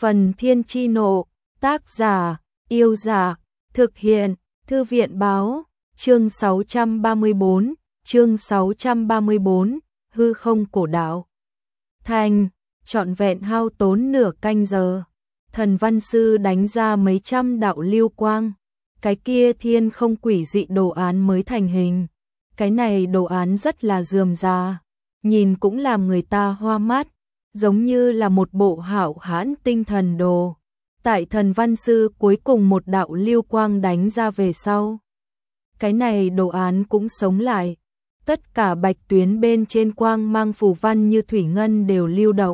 Phần Thiên Chi Nộ, tác giả, Yêu Dạ, thực hiện, Thư viện Báo, chương 634, hư không cổ đạo. Thành, trọn vẹn hao tốn nửa canh giờ, Thần Văn Sư đánh ra mấy trăm đạo lưu quang, cái kia thiên không quỷ dị đồ án mới thành hình. Cái này đồ án rất là rườm rà, nhìn cũng làm người ta hoa mắt, giống như là một bộ hảo hãn tinh thần đồ. Tại Thần Văn Sư cuối cùng một đạo lưu quang đánh ra về sau, cái này đồ án cũng sống lại, tất cả bạch tuyến bên trên quang mang phù văn như thủy ngân đều lưu động,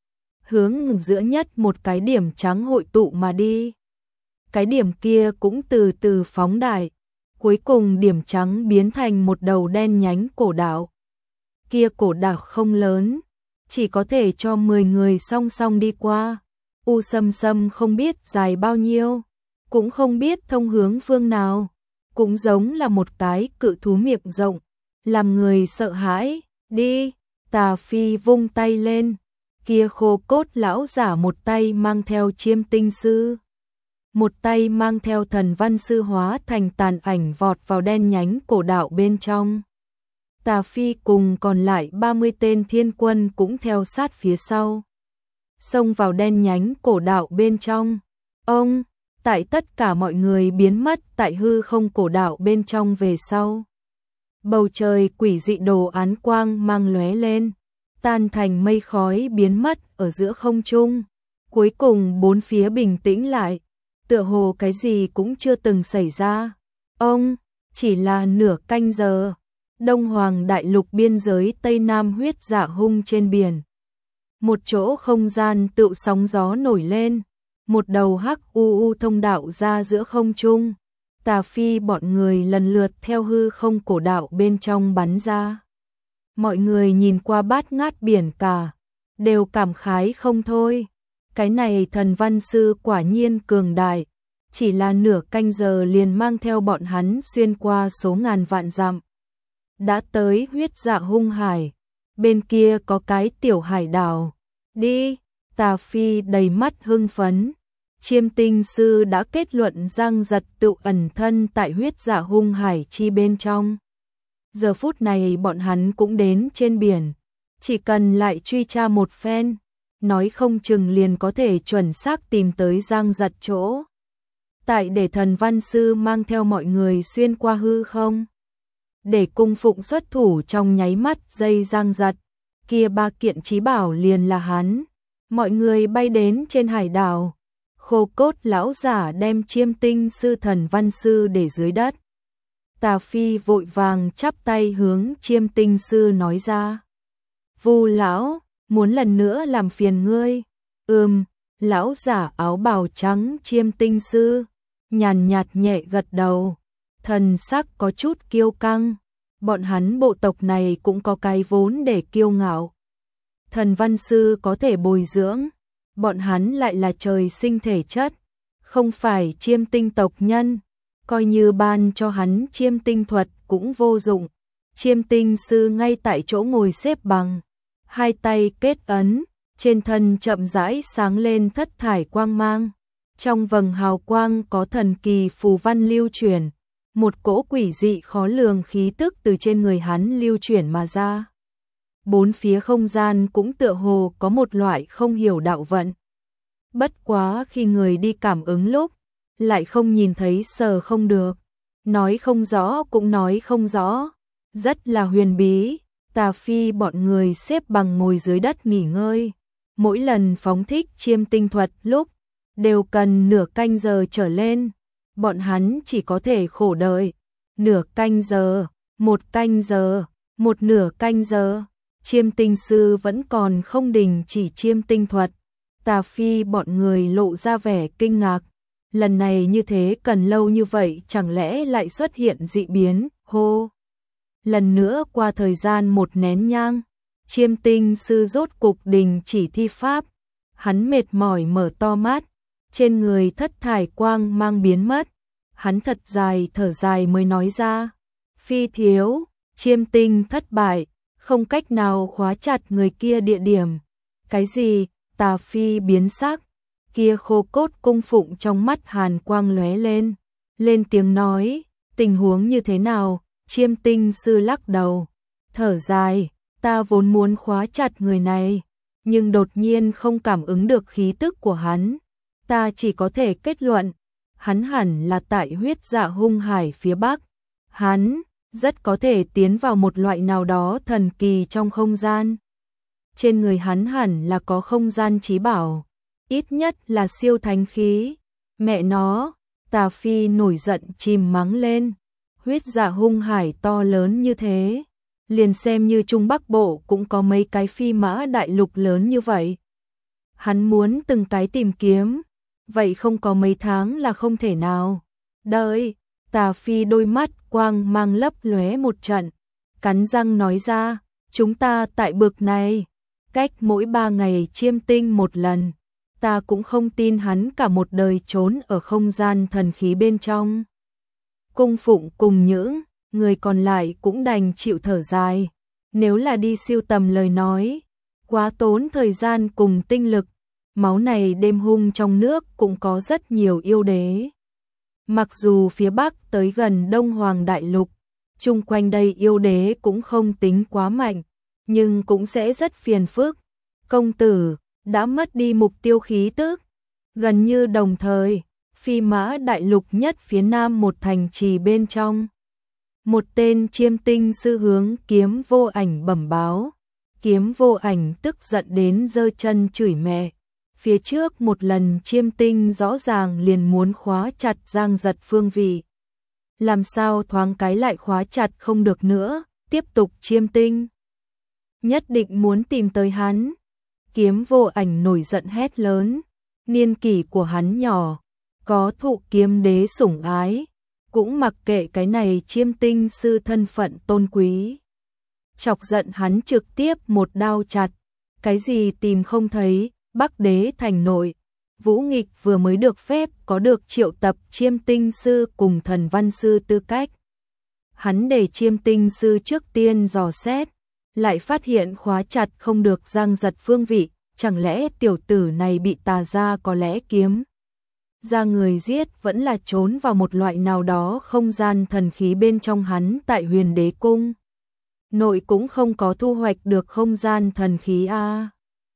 hướng giữa nhất một cái điểm trắng hội tụ mà đi. Cái điểm kia cũng từ từ phóng đại, cuối cùng điểm trắng biến thành một đầu đen nhánh cổ đạo. Kia cổ đạo không lớn, chỉ có thể cho 10 người song song đi qua. U Sâm Sâm không biết dài bao nhiêu, cũng không biết thông hướng phương nào, cũng giống là một cái cự thú miệng rộng, làm người sợ hãi. Đi, Tà Phi vung tay lên, kia khô cốt lão giả một tay mang theo Chiêm Tinh Sư, một tay mang theo Thần Văn Sư hóa thành tàn ảnh vọt vào đen nhánh cổ đạo bên trong. Tà Phi cùng còn lại 30 tên thiên quân cũng theo sát phía sau, xông vào đen nhánh cổ đạo bên trong. Ông, tại tất cả mọi người biến mất tại hư không cổ đạo bên trong về sau, bầu trời quỷ dị đồ án quang mang lóe lên, tan thành mây khói biến mất ở giữa không trung. Cuối cùng bốn phía bình tĩnh lại, tựa hồ cái gì cũng chưa từng xảy ra. Ông, chỉ là nửa canh giờ, Đông Hoàng đại lục biên giới Tây Nam huyết dạ hung trên biển. Một chỗ không gian tựu sóng gió nổi lên, một đầu hắc u thông đạo ra giữa không trung. Tà Phi bọn người lần lượt theo hư không cổ đạo bên trong bắn ra. Mọi người nhìn qua bát ngát biển cả, đều cảm khái không thôi. Cái này Thần Văn Sư quả nhiên cường đại, chỉ là nửa canh giờ liền mang theo bọn hắn xuyên qua số ngàn vạn dặm. Đã tới huyết dạ hung hải, bên kia có cái tiểu hải đảo. Đi, Tà Phi đầy mắt hưng phấn. Chiêm Tinh Sư đã kết luận Giang Giật tự ẩn thân tại huyết dạ hung hải chi bên trong. Giờ phút này bọn hắn cũng đến trên biển, chỉ cần lại truy tra một phen, nói không chừng liền có thể chuẩn xác tìm tới Giang Giật chỗ. Tại để Thần Văn Sư mang theo mọi người xuyên qua hư không, để cung phụng xuất thủ trong nháy mắt dây Giang Giật, kia ba kiện chí bảo liền là hắn. Mọi người bay đến trên hải đảo, khô cốt lão giả đem Chiêm Tinh Sư Thần Văn Sư để dưới đất. Tà Phi vội vàng chắp tay hướng Chiêm Tinh Sư nói ra: Vu lão, muốn lần nữa làm phiền ngươi. Lão giả áo bào trắng Chiêm Tinh Sư nhàn nhạt nhẹ gật đầu, thần sắc có chút kiêu căng. Bọn hắn bộ tộc này cũng có cái vốn để kiêu ngạo. Thần Văn Sư có thể bồi dưỡng, bọn hắn lại là trời sinh thể chất, không phải chiêm tinh tộc nhân, coi như ban cho hắn chiêm tinh thuật cũng vô dụng. Chiêm Tinh Sư ngay tại chỗ ngồi xếp bằng, hai tay kết ấn, trên thân chậm rãi sáng lên thất thải quang mang. Trong vầng hào quang có thần kỳ phù văn lưu chuyển, một cỗ quỷ dị khó lường khí tức từ trên người hắn lưu chuyển mà ra. Bốn phía không gian cũng tựa hồ có một loại không hiểu đạo vận. Bất quá khi người đi cảm ứng lúc, lại không nhìn thấy sờ không được, nói không rõ cũng nói không rõ, rất là huyền bí. Tà Phi bọn người xếp bằng ngồi dưới đất nghỉ ngơi, mỗi lần phóng thích chiêm tinh thuật lúc, đều cần nửa canh giờ trở lên, bọn hắn chỉ có thể khổ đợi. Nửa canh giờ, một canh giờ, một nửa canh giờ, Chiêm Tinh Sư vẫn còn không đình chỉ chiêm tinh thuật. Tà Phi bọn người lộ ra vẻ kinh ngạc, lần này như thế cần lâu như vậy chẳng lẽ lại xuất hiện dị biến. Hô! Lần nữa qua thời gian một nén nhang, Chiêm Tinh Sư rốt cục đình chỉ thi pháp, hắn mệt mỏi mở to mắt, trên người thất thải quang mang biến mất, hắn thật dài thở dài mới nói ra: Phi thiếu, chiêm tinh thất bại, không cách nào khóa chặt người kia địa điểm. Cái gì? Tà Phi biến sắc, kia khô cốt cung phụng trong mắt hàn quang lóe lên tiếng nói, tình huống như thế nào? Chiêm tinh sư lắc đầu, thở dài, ta vốn muốn khóa chặt người này, nhưng đột nhiên không cảm ứng được khí tức của hắn, ta chỉ có thể kết luận, hắn hẳn là tại huyết dạ hung hải phía bắc, hắn rất có thể tiến vào một loại nào đó thần kỳ trong không gian. Trên người hắn hẳn là có không gian chí bảo, ít nhất là siêu thánh khí. Mẹ nó, Tà Phi nổi giận chìm mắng lên, huyết dạ hung hải to lớn như thế, liền xem như Trung Bắc Bộ cũng có mấy cái phi mã đại lục lớn như vậy. Hắn muốn từng cái tìm kiếm, vậy không có mấy tháng là không thể nào. Đợi, Tà Phi đôi mắt quang mang lấp lóe một trận, cắn răng nói ra, chúng ta tại bực này, cách mỗi 3 ngày chiêm tinh một lần, ta cũng không tin hắn cả một đời trốn ở không gian thần khí bên trong. Cung phụng cùng những người còn lại cũng đành chịu thở dài, nếu là đi siêu tầm lời nói, quá tốn thời gian cùng tinh lực, máu này đêm hung trong nước cũng có rất nhiều yêu đế. Mặc dù phía Bắc tới gần Đông Hoàng Đại Lục, chung quanh đây yêu đế cũng không tính quá mạnh, nhưng cũng sẽ rất phiền phức. Công tử đã mất đi mục tiêu khí tức. Gần như đồng thời, phi mã đại lục nhất phía nam một thành trì bên trong. Một tên chiêm tinh sư hướng Kiếm Vô Ảnh bẩm báo. Kiếm Vô Ảnh tức giận đến giơ chân chửi mẹ. Phía trước một lần chiêm tinh rõ ràng liền muốn khóa chặt Giang Giật phương vị. Làm sao thoáng cái lại khóa chặt không được nữa, tiếp tục chiêm tinh. Nhất định muốn tìm tới hắn. Kiếm Vô Ảnh nổi giận hét lớn, niên kỷ của hắn nhỏ, có thụ kiếm đế sủng ái, cũng mặc kệ cái này chiêm tinh sư thân phận tôn quý. Chọc giận hắn trực tiếp một đao chặt, cái gì tìm không thấy, Bắc Đế thành nội, Vũ Nghịch vừa mới được phép có được triệu tập chiêm tinh sư cùng thần văn sư tư cách. Hắn để chiêm tinh sư trước tiên dò xét, lại phát hiện khóa chặt không được Giang Giật phương vị, chẳng lẽ tiểu tử này bị tà ra có lẽ kiếm ra người giết vẫn là trốn vào một loại nào đó không gian thần khí bên trong hắn tại Huyền Đế Cung. Nội cũng không có thu hoạch được không gian thần khí a.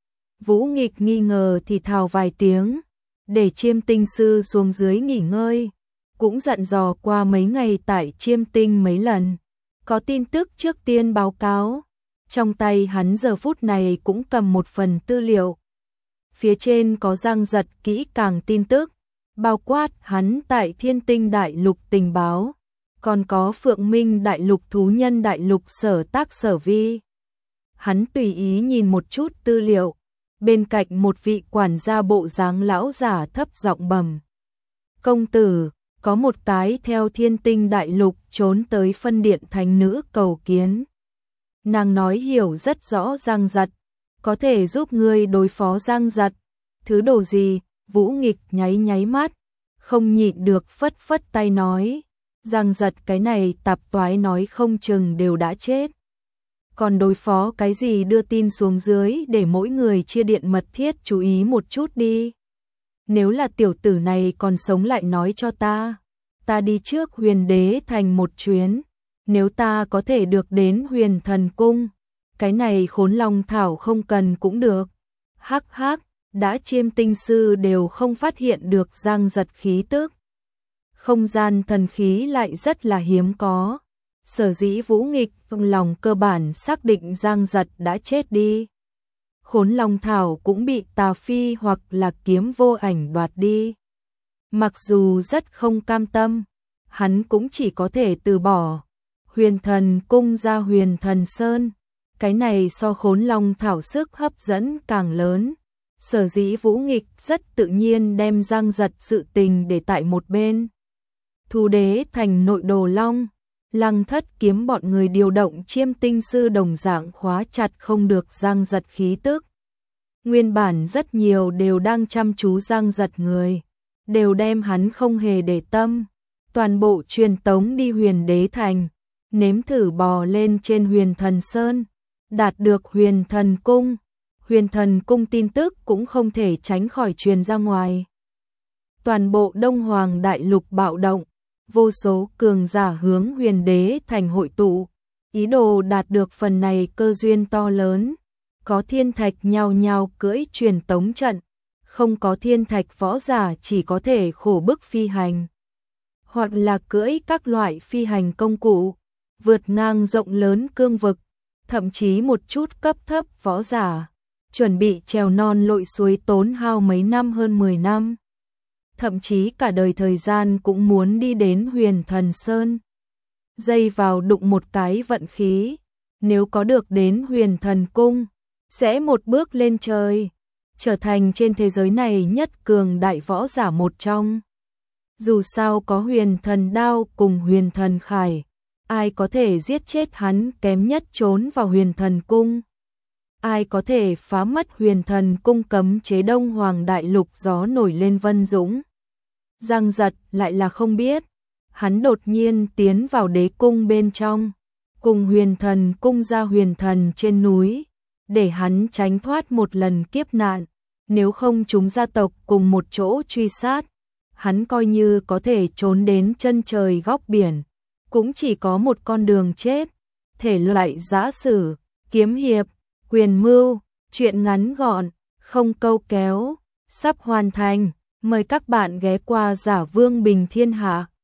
Vũ Nghịch nghi ngờ thì thào vài tiếng, để chiêm tinh sư xuống dưới nghỉ ngơi, cũng dặn dò qua mấy ngày tại chiêm tinh mấy lần, có tin tức trước tiên báo cáo. Trong tay hắn giờ phút này cũng cầm một phần tư liệu. Phía trên có Giang Giật kỹ càng tin tức, bao quát hắn tại Thiên Tinh Đại Lục tình báo, còn có Phượng Minh Đại Lục thú nhân Đại Lục sở tác sở vi. Hắn tùy ý nhìn một chút tư liệu, bên cạnh một vị quản gia bộ dáng lão giả thấp giọng bẩm. Công tử, có một cái theo Thiên Tinh Đại Lục trốn tới phân điện thánh nữ cầu kiến. Nàng nói hiểu rất rõ Giang Giật, có thể giúp ngươi đối phó Giang Giật. Thứ đồ gì? Vũ Nghịch nháy nháy mắt, không nhịn được phất phất tay nói. Giang Giật cái này tạp toái nói không chừng đều đã chết. Còn đối phó cái gì, đưa tin xuống dưới để mỗi người chia điện mật thiết chú ý một chút đi. Nếu là tiểu tử này còn sống lại nói cho ta. Ta đi trước Huyền Đế thành một chuyến. Nếu ta có thể được đến Huyền Thần Cung, cái này Khốn Long Thảo không cần cũng được. Hắc hắc, đã chiêm tinh sư đều không phát hiện được Giang Giật khí tức. Không gian thần khí lại rất là hiếm có. Sở dĩ Vũ Nghịch trong lòng cơ bản xác định Giang Giật đã chết đi. Khốn Long Thảo cũng bị Tà Phi hoặc là Kiếm Vô Ảnh đoạt đi. Mặc dù rất không cam tâm, hắn cũng chỉ có thể từ bỏ. Huyền Thần Cung ra Huyền Thần Sơn, cái này so Khốn Long Thảo sức hấp dẫn càng lớn. Sở dĩ Vũ Nghịch rất tự nhiên đem Giang Giật sự tình để tại một bên. Thú Đế thành nội Đồ Long, Lăng Thất Kiếm bọn người điều động chiêm tinh sư đồng dạng khóa chặt không được Giang Giật khí tức. Nguyên bản rất nhiều đều đang chăm chú Giang Giật người, đều đem hắn không hề để tâm. Toàn bộ truyền tống đi Huyền Đế thành, nếm thử bò lên trên Huyền Thần Sơn, đạt được Huyền Thần Cung. Huyền Thần Cung tin tức cũng không thể tránh khỏi truyền ra ngoài. Toàn bộ Đông Hoàng Đại Lục bạo động, vô số cường giả hướng Huyền Đế thành hội tụ, ý đồ đạt được phần này cơ duyên to lớn. Có thiên thạch nhao nhao cưỡi truyền tống trận, không có thiên thạch võ giả chỉ có thể khổ bức phi hành, hoặc là cưỡi các loại phi hành công cụ, vượt ngang rộng lớn cương vực, thậm chí một chút cấp thấp võ giả, chuẩn bị trèo non lội suối tốn hao mấy năm hơn 10 năm. Thậm chí cả đời thời gian cũng muốn đi đến Huyền Thần Sơn. Dây vào đụng một cái vận khí, nếu có được đến Huyền Thần Cung, sẽ một bước lên trời, trở thành trên thế giới này nhất cường đại võ giả một trong. Dù sao có Huyền Thần Đao cùng Huyền Thần Khải, ai có thể giết chết hắn kém nhất trốn vào Huyền Thần Cung. Ai có thể phá mất Huyền Thần Cung cấm chế Đông Hoàng Đại Lục gió nổi lên vân dũng. Giang Giật lại là không biết, hắn đột nhiên tiến vào đế cung bên trong, cùng Huyền Thần Cung ra Huyền Thần trên núi, để hắn tránh thoát một lần kiếp nạn, nếu không chúng gia tộc cùng một chỗ truy sát, hắn coi như có thể trốn đến chân trời góc biển, cũng chỉ có một con đường chết. Thể loại giã sử, kiếm hiệp, quyền mưu, truyện ngắn gọn, không câu kéo, sắp hoàn thành, mời các bạn ghé qua Giả Vương Bình Thiên Hạ.